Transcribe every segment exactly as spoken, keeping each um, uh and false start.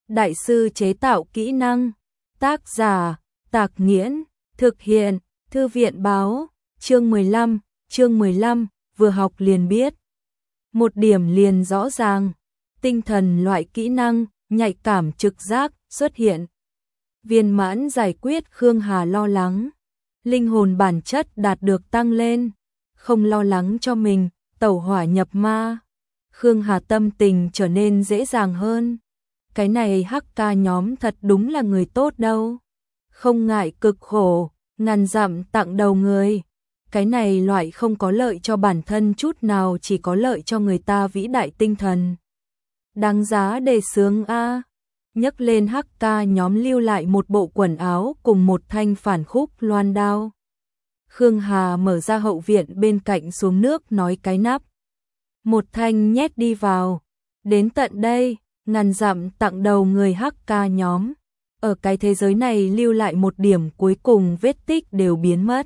đại sư chế tạo kỹ năng. Tác giả, Tạc Nghiễn, thực hiện, Thư viện báo, chương mười lăm, chương mười lăm, vừa học liền biết. Một điểm liền rõ ràng, tinh thần loại kỹ năng, nhạy cảm trực giác, xuất hiện. Viên mãn giải quyết Khương Hà lo lắng. Linh hồn bản chất đạt được tăng lên, không lo lắng cho mình, tẩu hỏa nhập ma. Khương Hà tâm tình trở nên dễ dàng hơn. Cái này hắc ca nhóm thật đúng là người tốt đâu. Không ngại cực khổ, ngàn dặm tặng đầu người. Cái này loại không có lợi cho bản thân chút nào, chỉ có lợi cho người ta vĩ đại tinh thần. Đáng giá đề xướng a. Nhấc lên hắc ca nhóm lưu lại một bộ quần áo cùng một thanh phản khúc loan đao. Khương Hà mở ra hậu viện bên cạnh xuống nước nói cái nắp. Một thanh nhét đi vào. Đến tận đây, ngàn dặm tặng đầu người hắc ca nhóm. Ở cái thế giới này lưu lại một điểm cuối cùng, vết tích đều biến mất.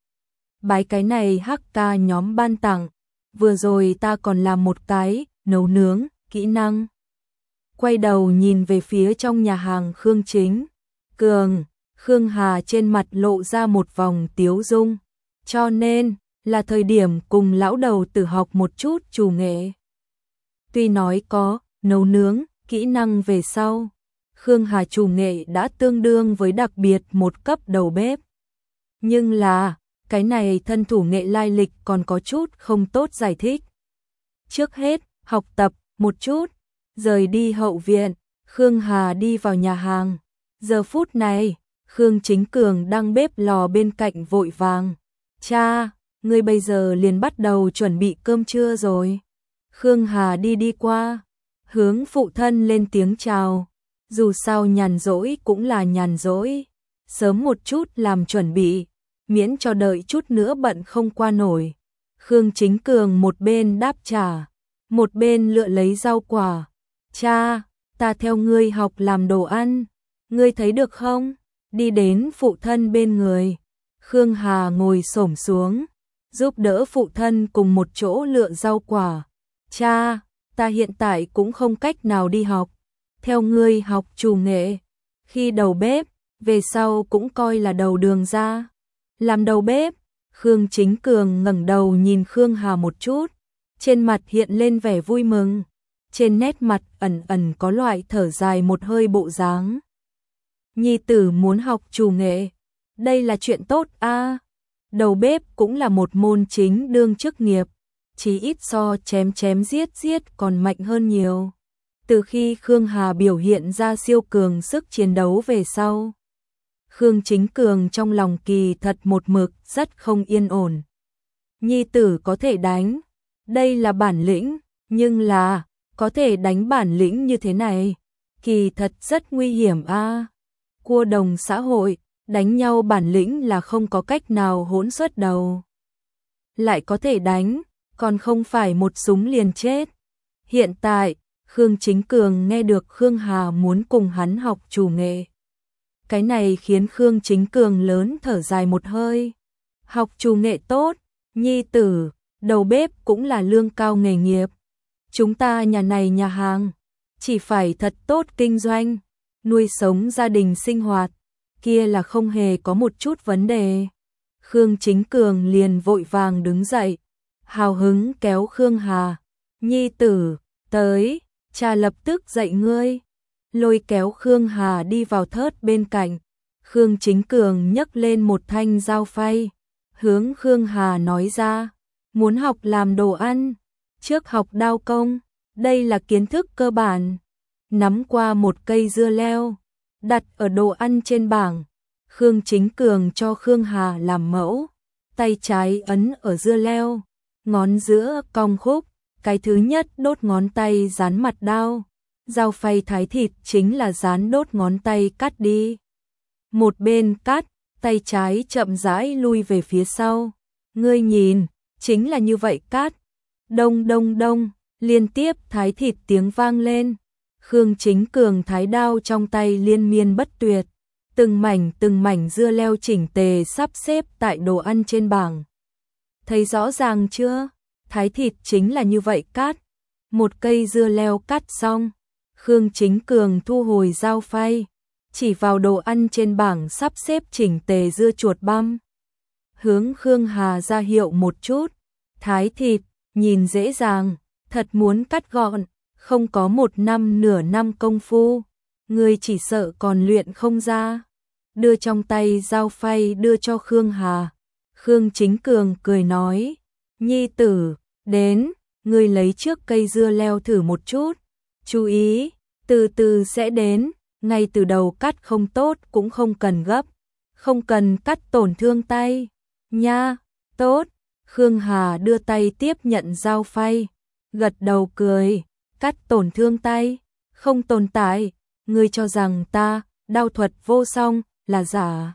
Bái cái này hắc ca nhóm ban tặng. Vừa rồi ta còn làm một cái nấu nướng kỹ năng. Quay đầu nhìn về phía trong nhà hàng Khương Chính Cường, Khương Hà trên mặt lộ ra một vòng tiếu dung. Cho nên, là thời điểm cùng lão đầu tử học một chút chủ nghệ. Tuy nói có nấu nướng, kỹ năng về sau, Khương Hà chủ nghệ đã tương đương với đặc biệt một cấp đầu bếp. Nhưng là, cái này thân thủ nghệ lai lịch còn có chút không tốt giải thích. Trước hết, học tập một chút. Rời đi hậu viện, Khương Hà đi vào nhà hàng. Giờ phút này, Khương Chính Cường đang bếp lò bên cạnh vội vàng. Cha, ngươi bây giờ liền bắt đầu chuẩn bị cơm trưa rồi. Khương Hà đi đi qua, hướng phụ thân lên tiếng chào. Dù sao nhàn rỗi cũng là nhàn rỗi. Sớm một chút làm chuẩn bị, miễn cho đợi chút nữa bận không qua nổi. Khương Chính Cường một bên đáp trả, một bên lựa lấy rau quả. Cha, ta theo ngươi học làm đồ ăn, ngươi thấy được không? Đi đến phụ thân bên người. Khương Hà ngồi xổm xuống, giúp đỡ phụ thân cùng một chỗ lựa rau quả. Cha, ta hiện tại cũng không cách nào đi học. Theo ngươi học chủ nghệ, khi đầu bếp, về sau cũng coi là đầu đường ra. Làm đầu bếp, Khương Chính Cường ngẩng đầu nhìn Khương Hà một chút, trên mặt hiện lên vẻ vui mừng. Trên nét mặt ẩn ẩn có loại thở dài một hơi bộ dáng. Nhi tử muốn học chủ nghệ, đây là chuyện tốt a. Đầu bếp cũng là một môn chính đương chức nghiệp, chí ít so chém chém giết giết còn mạnh hơn nhiều. Từ khi Khương Hà biểu hiện ra siêu cường sức chiến đấu về sau, Khương Chính Cường trong lòng kỳ thật một mực rất không yên ổn. Nhi tử có thể đánh, đây là bản lĩnh, nhưng là có thể đánh bản lĩnh như thế này, kỳ thật rất nguy hiểm a. Cua đồng xã hội, đánh nhau bản lĩnh là không có cách nào hỗn xuất đầu. Lại có thể đánh, còn không phải một súng liền chết. Hiện tại, Khương Chính Cường nghe được Khương Hà muốn cùng hắn học chủ nghệ. Cái này khiến Khương Chính Cường lớn thở dài một hơi. Học chủ nghệ tốt, nhi tử, đầu bếp cũng là lương cao nghề nghiệp. Chúng ta nhà này nhà hàng, chỉ phải thật tốt kinh doanh, nuôi sống gia đình sinh hoạt, kia là không hề có một chút vấn đề. Khương Chính Cường liền vội vàng đứng dậy, hào hứng kéo Khương Hà. Nhi tử, tới, cha lập tức dạy ngươi. Lôi kéo Khương Hà đi vào thớt bên cạnh. Khương Chính Cường nhấc lên một thanh dao phay, hướng Khương Hà nói ra, muốn học làm đồ ăn, trước học đao công, đây là kiến thức cơ bản. Nắm qua một cây dưa leo, đặt ở đồ ăn trên bảng. Khương Chính Cường cho Khương Hà làm mẫu, tay trái ấn ở dưa leo, ngón giữa cong khúc, cái thứ nhất đốt ngón tay dán mặt đao. Dao phay thái thịt chính là dán đốt ngón tay cắt đi. Một bên cắt, tay trái chậm rãi lui về phía sau. Ngươi nhìn, chính là như vậy cắt. Đông đông đông, liên tiếp thái thịt tiếng vang lên. Khương Chính Cường thái đao trong tay liên miên bất tuyệt. Từng mảnh từng mảnh dưa leo chỉnh tề sắp xếp tại đồ ăn trên bảng. Thấy rõ ràng chưa? Thái thịt chính là như vậy cắt. Một cây dưa leo cắt xong, Khương Chính Cường thu hồi dao phay, chỉ vào đồ ăn trên bảng sắp xếp chỉnh tề dưa chuột băm. Hướng Khương Hà ra hiệu một chút, thái thịt, nhìn dễ dàng, thật muốn cắt gọn, không có một năm nửa năm công phu, người chỉ sợ còn luyện không ra. Đưa trong tay dao phay đưa cho Khương Hà. Khương Chính Cường cười nói, nhi tử, đến, ngươi lấy trước cây dưa leo thử một chút, chú ý, từ từ sẽ đến, ngay từ đầu cắt không tốt cũng không cần gấp, không cần cắt tổn thương tay, nha, tốt. Khương Hà đưa tay tiếp nhận dao phay, gật đầu cười, cắt tổn thương tay, không tồn tại, ngươi cho rằng ta, đao thuật vô song, là giả.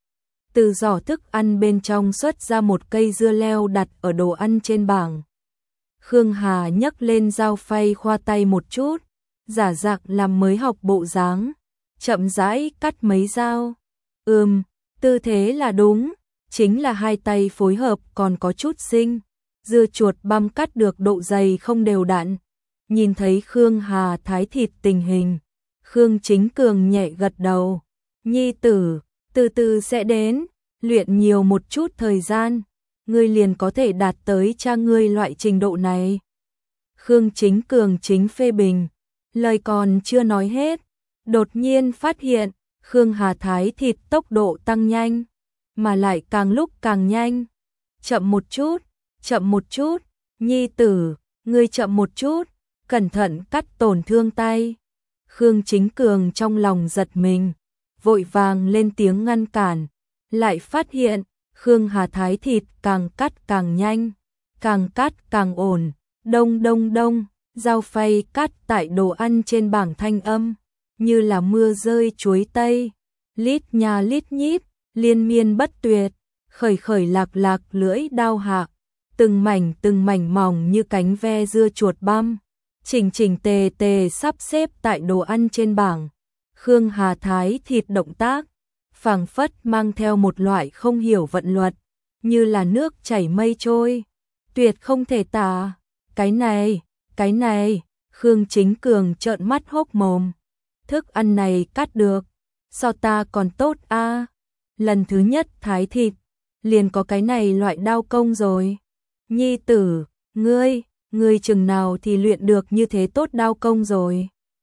Từ giỏ thức ăn bên trong xuất ra một cây dưa leo đặt ở đồ ăn trên bảng. Khương Hà nhấc lên dao phay khoa tay một chút, giả dạng làm mới học bộ dáng, chậm rãi cắt mấy dao. Ừm, tư thế là đúng, chính là hai tay phối hợp còn có chút xinh. Dưa chuột băm cắt được độ dày không đều đặn. Nhìn thấy Khương Hà thái thịt tình hình, Khương Chính Cường nhẹ gật đầu. Nhi tử, từ từ sẽ đến, luyện nhiều một chút thời gian, ngươi liền có thể đạt tới cha ngươi loại trình độ này. Khương Chính Cường chính phê bình, lời còn chưa nói hết, đột nhiên phát hiện, Khương Hà thái thịt tốc độ tăng nhanh, mà lại càng lúc càng nhanh. Chậm một chút, chậm một chút, nhi tử, ngươi chậm một chút, cẩn thận cắt tổn thương tay. Khương Chính Cường trong lòng giật mình, vội vàng lên tiếng ngăn cản, lại phát hiện, Khương Hà thái thịt càng cắt càng nhanh, càng cắt càng ổn, đông đông đông, dao phay cắt tại đồ ăn trên bảng thanh âm, như là mưa rơi chuối tây, lít nha lít nhít, liên miên bất tuyệt, khởi khởi lạc lạc lưỡi đao hạ, từng mảnh từng mảnh mỏng như cánh ve dưa chuột băm, chỉnh chỉnh tề tề sắp xếp tại đồ ăn trên bảng. Khương Hà thái thịt động tác, phảng phất mang theo một loại không hiểu vận luật, như là nước chảy mây trôi, tuyệt không thể tả. Cái này, cái này, Khương Chính Cường trợn mắt hốc mồm. Thức ăn này cắt được, sao ta còn tốt a? À? Lần thứ nhất thái thịt, liền có cái này loại đao công rồi. Nhi tử, ngươi, ngươi chừng nào thì luyện được như thế tốt đao công rồi.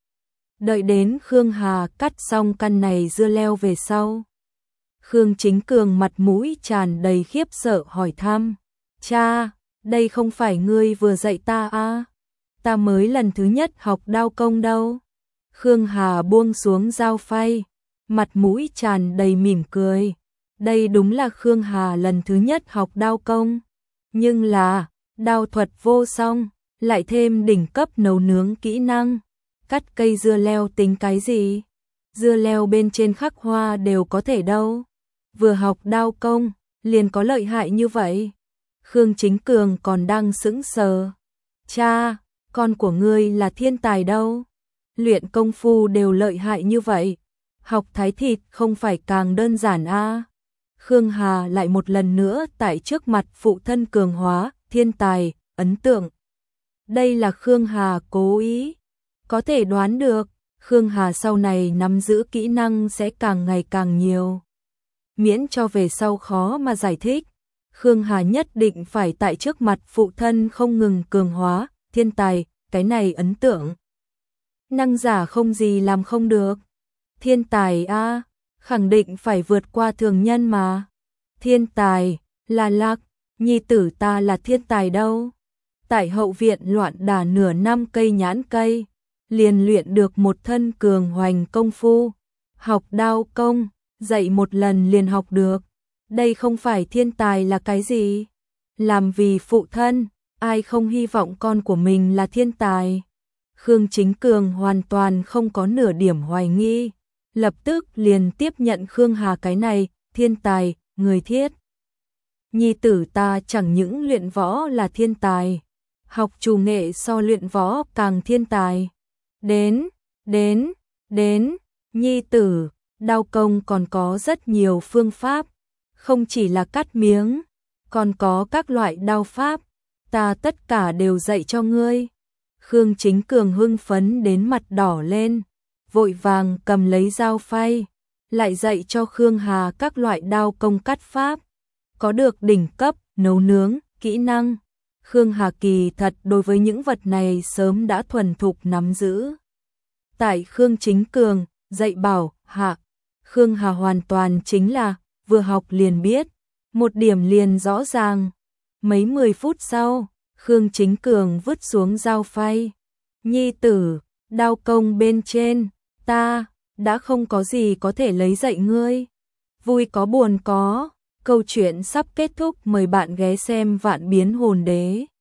Đợi đến Khương Hà cắt xong căn này dưa leo về sau, Khương Chính Cường mặt mũi tràn đầy khiếp sợ hỏi thăm, cha, đây không phải ngươi vừa dạy ta à? Ta mới lần thứ nhất học đao công đâu. Khương Hà buông xuống dao phay, mặt mũi tràn đầy mỉm cười. Đây đúng là Khương Hà lần thứ nhất học đao công, nhưng là đao thuật vô song, lại thêm đỉnh cấp nấu nướng kỹ năng. Cắt cây dưa leo tính cái gì? Dưa leo bên trên khắc hoa đều có thể đâu. Vừa học đao công, liền có lợi hại như vậy. Khương Chính Cường còn đang sững sờ. Cha, con của ngươi là thiên tài đâu. Luyện công phu đều lợi hại như vậy. Học thái thịt không phải càng đơn giản a? À? Khương Hà lại một lần nữa tại trước mặt phụ thân cường hóa, thiên tài, ấn tượng. Đây là Khương Hà cố ý. Có thể đoán được, Khương Hà sau này nắm giữ kỹ năng sẽ càng ngày càng nhiều. Miễn cho về sau khó mà giải thích, Khương Hà nhất định phải tại trước mặt phụ thân không ngừng cường hóa, thiên tài, cái này ấn tượng. Năng giả không gì làm không được. Thiên tài a, à, khẳng định phải vượt qua thường nhân mà. Thiên tài, là lạc, nhi tử ta là thiên tài đâu. Tại hậu viện loạn đả nửa năm cây nhãn cây, liền luyện được một thân cường hoành công phu. Học đao công, dạy một lần liền học được. Đây không phải thiên tài là cái gì? Làm vì phụ thân, ai không hy vọng con của mình là thiên tài? Khương Chính Cường hoàn toàn không có nửa điểm hoài nghi, lập tức liền tiếp nhận Khương Hà cái này, thiên tài, người thiết. Nhi tử ta chẳng những luyện võ là thiên tài, học chủ nghệ so luyện võ càng thiên tài. Đến, đến, đến, nhi tử, đao công còn có rất nhiều phương pháp, không chỉ là cắt miếng, còn có các loại đao pháp, ta tất cả đều dạy cho ngươi. Khương Chính Cường hưng phấn đến mặt đỏ lên, vội vàng cầm lấy dao phay, lại dạy cho Khương Hà các loại đao công cắt pháp, có được đỉnh cấp nấu nướng, kỹ năng. Khương Hà kỳ thật đối với những vật này sớm đã thuần thục nắm giữ. Tại Khương Chính Cường dạy bảo hạ, Khương Hà hoàn toàn chính là vừa học liền biết, một điểm liền rõ ràng. Mấy mười phút sau, Khương Chính Cường vứt xuống dao phay. Nhi tử, đao công bên trên, ta đã không có gì có thể lấy dạy ngươi. Vui có buồn có, câu chuyện sắp kết thúc, mời bạn ghé xem Vạn Biến Hồn Đế.